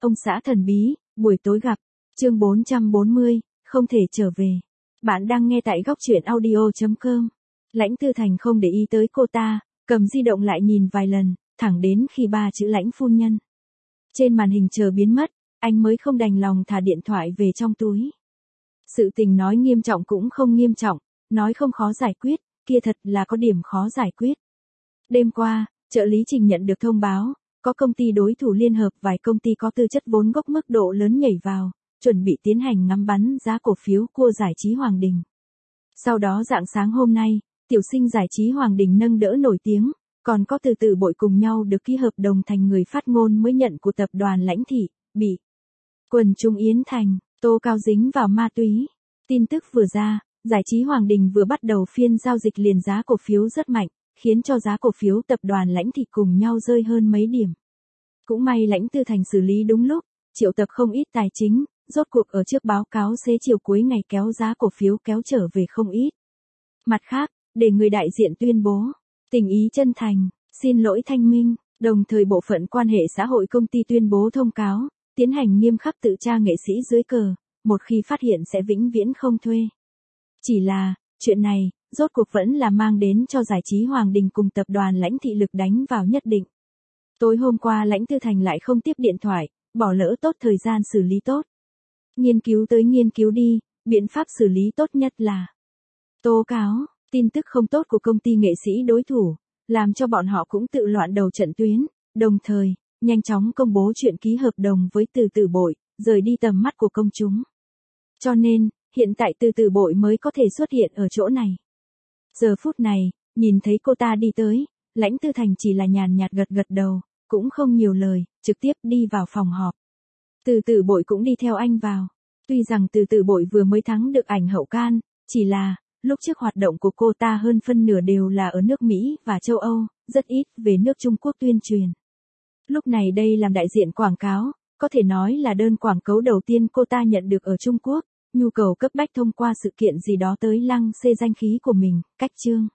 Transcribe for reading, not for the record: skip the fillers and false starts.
Ông xã thần bí, buổi tối gặp. Chương 440, không thể trở về. Bạn đang nghe tại góc truyện audio.com. Lãnh Tư Thành không để ý tới cô ta, cầm di động lại nhìn vài lần, thẳng đến khi ba chữ Lãnh phu nhân trên màn hình chờ biến mất, anh mới không đành lòng thả điện thoại về trong túi. Sự tình nói nghiêm trọng cũng không nghiêm trọng, nói không khó giải quyết, kia thật là có điểm khó giải quyết. Đêm qua, trợ lý Trình nhận được thông báo, có công ty đối thủ liên hợp vài công ty có tư chất vốn gốc mức độ lớn nhảy vào, chuẩn bị tiến hành ngắm bắn giá cổ phiếu của giải trí Hoàng Đình. Sau đó rạng sáng hôm nay, tiểu sinh giải trí Hoàng Đình nâng đỡ nổi tiếng, còn có Từ Từ Bội cùng nhau được ký hợp đồng thành người phát ngôn mới nhận của tập đoàn Lãnh Thị, bị quần chúng Yến Thành tố cáo dính vào ma túy. Tin tức vừa ra, giải trí Hoàng Đình vừa bắt đầu phiên giao dịch liền giá cổ phiếu rất mạnh, khiến cho giá cổ phiếu tập đoàn Lãnh Thị cùng nhau rơi hơn mấy điểm. Cũng may Lãnh Tư Thành xử lý đúng lúc, triệu tập không ít tài chính, rốt cuộc ở trước báo cáo xế chiều cuối ngày kéo giá cổ phiếu kéo trở về không ít. Mặt khác, để người đại diện tuyên bố tình ý chân thành, xin lỗi thanh minh, đồng thời bộ phận quan hệ xã hội công ty tuyên bố thông cáo, tiến hành nghiêm khắc tự tra nghệ sĩ dưới cờ, một khi phát hiện sẽ vĩnh viễn không thuê. Chỉ là, chuyện này, rốt cuộc vẫn là mang đến cho giải trí Hoàng Đình cùng tập đoàn Lãnh Thị lực đánh vào nhất định. Tối hôm qua Lãnh Tư Thành lại không tiếp điện thoại, bỏ lỡ tốt thời gian xử lý tốt. Nghiên cứu tới nghiên cứu đi, biện pháp xử lý tốt nhất là tố cáo, tin tức không tốt của công ty nghệ sĩ đối thủ, làm cho bọn họ cũng tự loạn đầu trận tuyến, đồng thời, nhanh chóng công bố chuyện ký hợp đồng với Từ Từ Bội, rời đi tầm mắt của công chúng. Cho nên, hiện tại Từ Từ Bội mới có thể xuất hiện ở chỗ này. Giờ phút này, nhìn thấy cô ta đi tới, Lãnh Tư Thành chỉ là nhàn nhạt gật gật đầu, cũng không nhiều lời, trực tiếp đi vào phòng họp. Từ Từ Bội cũng đi theo anh vào. Tuy rằng Từ Từ Bội vừa mới thắng được ảnh hậu can, chỉ là, lúc trước hoạt động của cô ta hơn phân nửa đều là ở nước Mỹ và châu Âu, rất ít về nước Trung Quốc tuyên truyền. Lúc này đây làm đại diện quảng cáo, có thể nói là đơn quảng cáo đầu tiên cô ta nhận được ở Trung Quốc, nhu cầu cấp bách thông qua sự kiện gì đó tới lăng xê danh khí của mình, cách chương.